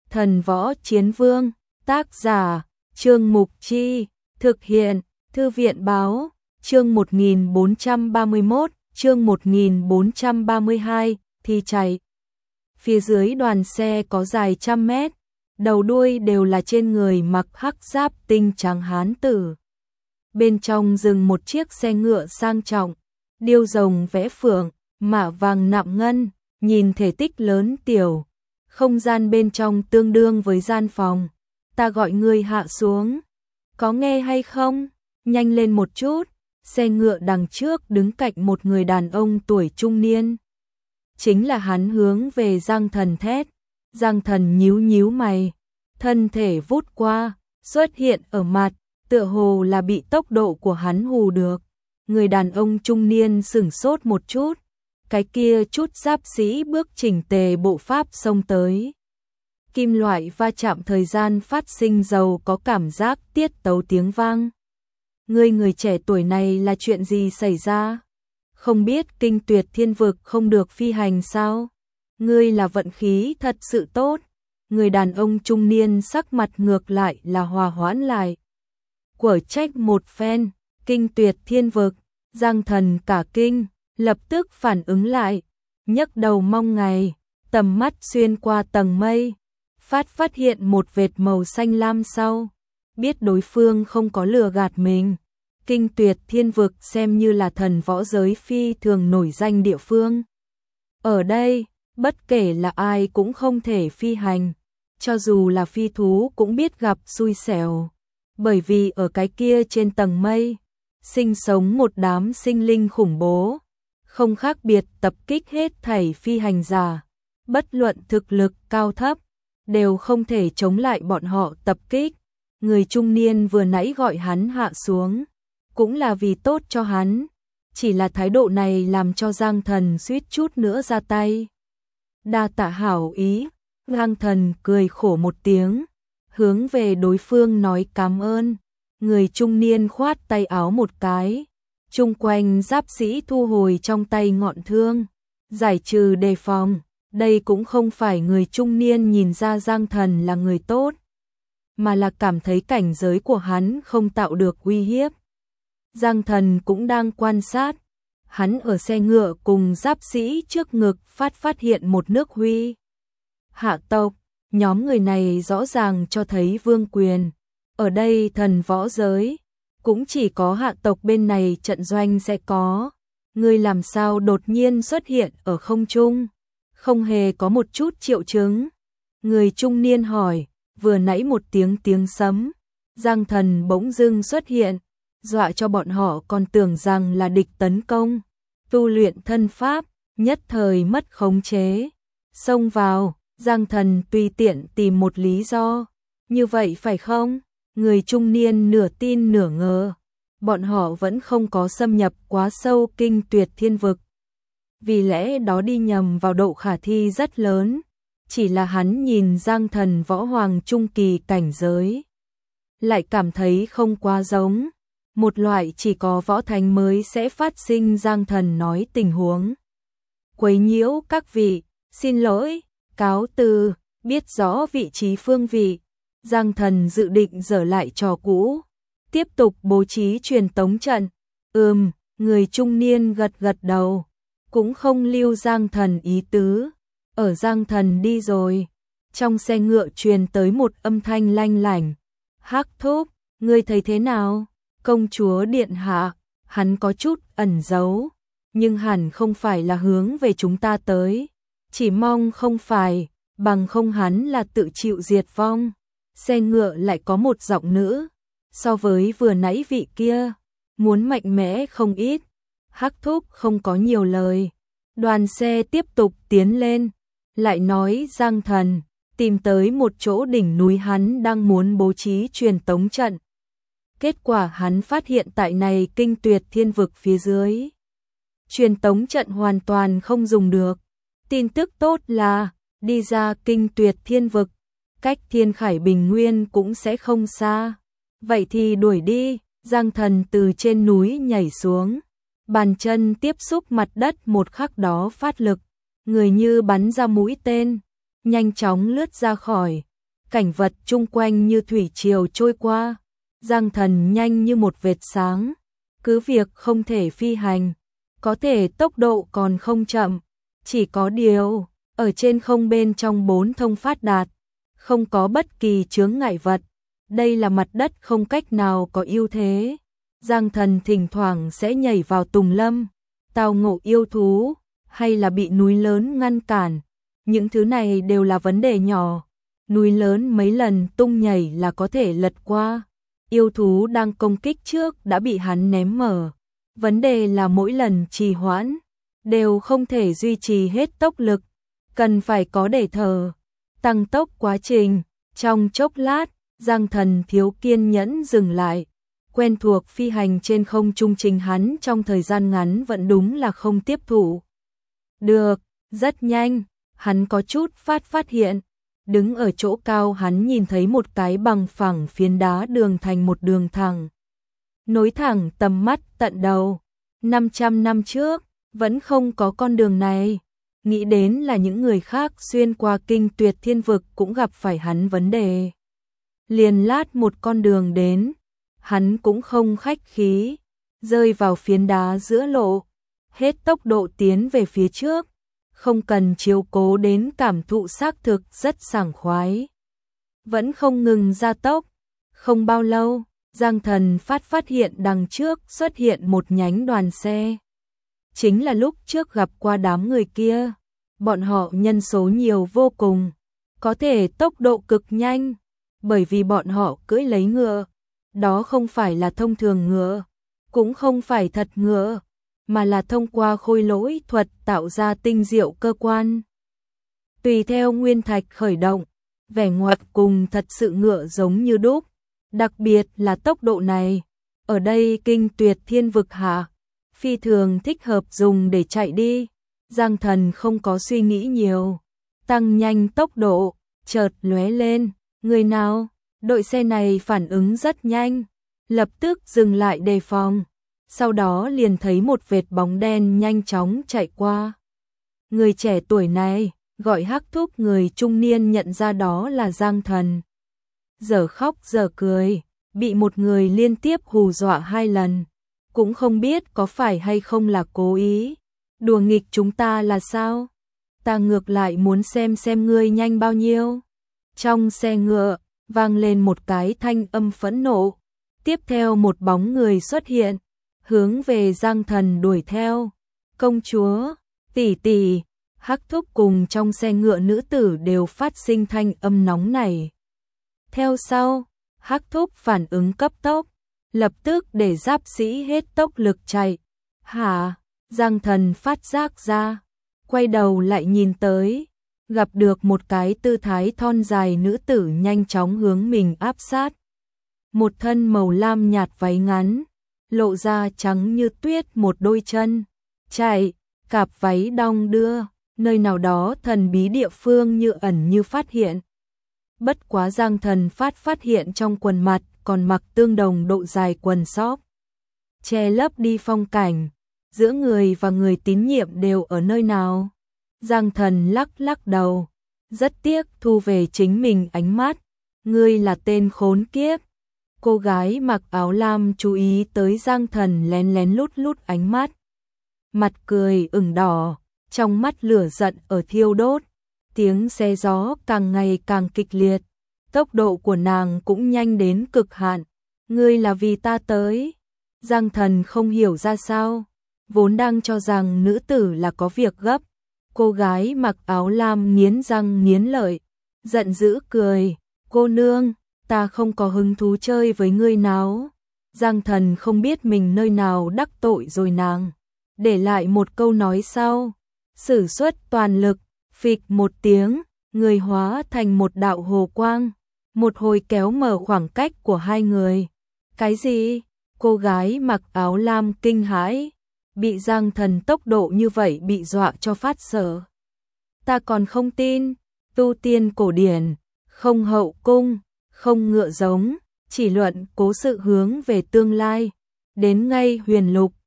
Thần Võ Chiến Vương, tác giả, Trương Mục Chi, thực hiện, Thư viện Báo, chương 1431, chương 1432, thi chạy. Phía dưới đoàn xe có dài trăm mét, đầu đuôi đều là trên người mặc hắc giáp tinh trắng hán tử. Bên trong dừng một chiếc xe ngựa sang trọng, điêu rồng vẽ phượng, mạ vàng nạm ngân, nhìn thể tích lớn tiểu. Không gian bên trong tương đương với gian phòng. Ta gọi ngươi hạ xuống. Có nghe hay không? Nhanh lên một chút. Xe ngựa đằng trước đứng cạnh một người đàn ông tuổi trung niên. Chính là hắn hướng về Giang Thần thét. Giang Thần nhíu nhíu mày. Thân thể vút qua, xuất hiện ở mặt, tựa hồ là bị tốc độ của hắn hù được. Người đàn ông trung niên sửng sốt một chút. Cái kia chút giáp sĩ bước chỉnh tề bộ pháp xông tới. Kim loại va chạm thời gian phát sinh giàu có cảm giác tiết tấu tiếng vang. Người trẻ tuổi này là chuyện gì xảy ra? Không biết Kinh Tuyệt Thiên Vực không được phi hành sao? Ngươi là vận khí thật sự tốt. Người đàn ông trung niên sắc mặt ngược lại là hòa hoãn lại. Quở trách một phen, Kinh Tuyệt Thiên Vực, Giang Thần cả kinh, lập tức phản ứng lại, nhấc đầu mong ngày, tầm mắt xuyên qua tầng mây, phát hiện một vệt màu xanh lam sau, biết đối phương không có lừa gạt mình. Kinh Tuyệt Thiên Vực xem như là thần võ giới phi thường nổi danh địa phương. Ở đây, bất kể là ai cũng không thể phi hành, cho dù là phi thú cũng biết gặp xui xẻo, bởi vì ở cái kia trên tầng mây, sinh sống một đám sinh linh khủng bố. Không khác biệt tập kích hết thảy phi hành giả, bất luận thực lực cao thấp, đều không thể chống lại bọn họ tập kích. Người trung niên vừa nãy gọi hắn hạ xuống, cũng là vì tốt cho hắn, chỉ là thái độ này làm cho Giang Thần suýt chút nữa ra tay. Đa tạ hảo ý, Giang Thần cười khổ một tiếng, hướng về đối phương nói cảm ơn. Người trung niên khoát tay áo một cái. Chung quanh giáp sĩ thu hồi trong tay ngọn thương, giải trừ đề phòng. Đây cũng không phải người trung niên nhìn ra Giang Thần là người tốt, mà là cảm thấy cảnh giới của hắn không tạo được uy hiếp. Giang Thần cũng đang quan sát, hắn ở xe ngựa cùng giáp sĩ trước ngực phát hiện một nước Huy hạ tộc, nhóm người này rõ ràng cho thấy vương quyền. Ở đây thần võ giới, cũng chỉ có hạ tộc bên này trận doanh sẽ có. Ngươi làm sao đột nhiên xuất hiện ở không trung, không hề có một chút triệu chứng? Người trung niên hỏi. Vừa nãy một tiếng sấm, Giang Thần bỗng dưng xuất hiện, dọa cho bọn họ còn tưởng rằng là địch tấn công. Tu luyện thân pháp, nhất thời mất khống chế, xông vào. Giang Thần tùy tiện tìm một lý do. Như vậy phải không? Người trung niên nửa tin nửa ngờ. Bọn họ vẫn không có xâm nhập quá sâu Kinh Tuyệt Thiên Vực, vì lẽ đó đi nhầm vào độ khả thi rất lớn. Chỉ là hắn nhìn Giang Thần võ hoàng trung kỳ cảnh giới, lại cảm thấy không quá giống. Một loại chỉ có võ thánh mới sẽ phát sinh. Giang Thần nói tình huống. Quấy nhiễu các vị, xin lỗi, cáo từ, biết rõ vị trí phương vị. Giang Thần dự định dở lại trò cũ, tiếp tục bố trí truyền tống trận. Người trung niên gật đầu, cũng không lưu Giang Thần ý tứ. Ở Giang Thần đi rồi, trong xe ngựa truyền tới một âm thanh lanh lảnh. Hắc Thúc, ngươi thấy thế nào? Công chúa điện hạ, hắn có chút ẩn giấu, nhưng hẳn không phải là hướng về chúng ta tới. Chỉ mong không phải, bằng không hắn là tự chịu diệt vong. Xe ngựa lại có một giọng nữ, so với vừa nãy vị kia, muốn mạnh mẽ không ít. Hắc Thúc không có nhiều lời. Đoàn xe tiếp tục tiến lên, lại nói Giang Thần tìm tới một chỗ đỉnh núi hắn đang muốn bố trí truyền tống trận. Kết quả hắn phát hiện tại này Kinh Tuyệt Thiên Vực phía dưới, truyền tống trận hoàn toàn không dùng được. Tin tức tốt là, đi ra Kinh Tuyệt Thiên Vực, cách Thiên Khải Bình Nguyên cũng sẽ không xa. Vậy thì đuổi đi. Giang Thần từ trên núi nhảy xuống, bàn chân tiếp xúc mặt đất một khắc đó phát lực, người như bắn ra mũi tên, nhanh chóng lướt ra khỏi cảnh vật chung quanh như thủy triều trôi qua, Giang Thần nhanh như một vệt sáng, cứ việc không thể phi hành, có thể tốc độ còn không chậm, chỉ có điều, ở trên không bên trong 4 thông phát đạt, không có bất kỳ chướng ngại vật, đây là mặt đất không cách nào có ưu thế. Giang Thần thỉnh thoảng sẽ nhảy vào tùng lâm, tao ngộ yêu thú, hay là bị núi lớn ngăn cản, những thứ này đều là vấn đề nhỏ, núi lớn mấy lần tung nhảy là có thể lật qua, yêu thú đang công kích trước đã bị hắn ném mở, vấn đề là mỗi lần trì hoãn, đều không thể duy trì hết tốc lực, cần phải có để thở, tăng tốc quá trình, trong chốc lát, Giang Thần thiếu kiên nhẫn dừng lại, quen thuộc phi hành trên không trung trình hắn trong thời gian ngắn vẫn đúng là không tiếp thụ. Được, rất nhanh, hắn có chút phát hiện, đứng ở chỗ cao hắn nhìn thấy một cái bằng phẳng phiến đá đường thành một đường thẳng. Nối thẳng tầm mắt tận đầu, 500 năm trước, vẫn không có con đường này. Nghĩ đến là những người khác xuyên qua kinh tuyệt thiên vực cũng gặp phải hắn vấn đề. Liền lát một con đường đến, hắn cũng không khách khí, rơi vào phiến đá giữa lộ, hết tốc độ tiến về phía trước, không cần chiếu cố đến cảm thụ xác thực rất sảng khoái. Vẫn không ngừng gia tốc, không bao lâu, Giang Thần phát hiện đằng trước xuất hiện một nhánh đoàn xe. Chính là lúc trước gặp qua đám người kia, bọn họ nhân số nhiều vô cùng, có thể tốc độ cực nhanh, bởi vì bọn họ cưỡi lấy ngựa, đó không phải là thông thường ngựa, cũng không phải thật ngựa, mà là thông qua khôi lỗi thuật tạo ra tinh diệu cơ quan. Tùy theo nguyên thạch khởi động, vẻ ngoài cùng thật sự ngựa giống như đúc, đặc biệt là tốc độ này, ở đây kinh tuyệt thiên vực hạ, phi thường thích hợp dùng để chạy đi. Giang Thần không có suy nghĩ nhiều, tăng nhanh tốc độ, chợt lóe lên, người nào? Đội xe này phản ứng rất nhanh, lập tức dừng lại đề phòng, sau đó liền thấy một vệt bóng đen nhanh chóng chạy qua. Người trẻ tuổi này, gọi Hắc Thúc, người trung niên nhận ra đó là Giang Thần. Giờ khóc giờ cười, bị một người liên tiếp hù dọa 2 lần, cũng không biết có phải hay không là cố ý. Đùa nghịch chúng ta là sao? Ta ngược lại muốn xem ngươi nhanh bao nhiêu. Trong xe ngựa, vang lên một cái thanh âm phẫn nộ. Tiếp theo một bóng người xuất hiện, hướng về Giang Thần đuổi theo. Công chúa, tỷ tỷ, Hắc Thúc cùng trong xe ngựa nữ tử đều phát sinh thanh âm nóng này. Theo sau, Hắc Thúc phản ứng cấp tốc, lập tức để giáp sĩ hết tốc lực chạy. Hả? Giang Thần phát giác ra, quay đầu lại nhìn tới, gặp được một cái tư thái thon dài nữ tử nhanh chóng hướng mình áp sát. Một thân màu lam nhạt váy ngắn, lộ ra trắng như tuyết một đôi chân, chạy, cạp váy đong đưa, nơi nào đó thần bí địa phương như ẩn như phát hiện. Bất quá Giang Thần phát hiện trong quần mặt còn mặc tương đồng độ dài quần sóc, che lấp đi phong cảnh. Giữa người và người tín nhiệm đều ở nơi nào? Giang Thần lắc đầu, rất tiếc thu về chính mình ánh mắt. Ngươi là tên khốn kiếp. Cô gái mặc áo lam chú ý tới Giang Thần lén lút ánh mắt. Mặt cười ửng đỏ, trong mắt lửa giận ở thiêu đốt. Tiếng xe gió càng ngày càng kịch liệt, tốc độ của nàng cũng nhanh đến cực hạn. Ngươi là vì ta tới? Giang Thần không hiểu ra sao, vốn đang cho rằng nữ tử là có việc gấp. Cô gái mặc áo lam nghiến răng nghiến lợi, giận dữ cười, cô nương, ta không có hứng thú chơi với ngươi nào. Giang Thần không biết mình nơi nào đắc tội rồi nàng, để lại một câu nói sau, sử xuất toàn lực, phịch một tiếng, người hóa thành một đạo hồ quang, một hồi kéo mở khoảng cách của hai người. Cái gì? Cô gái mặc áo lam kinh hãi, bị Giang Thần tốc độ như vậy bị dọa cho phát sợ. Ta còn không tin, tu tiên cổ điển, không hậu cung, không ngựa giống, chỉ luận cố sự hướng về tương lai, đến ngay huyền lục,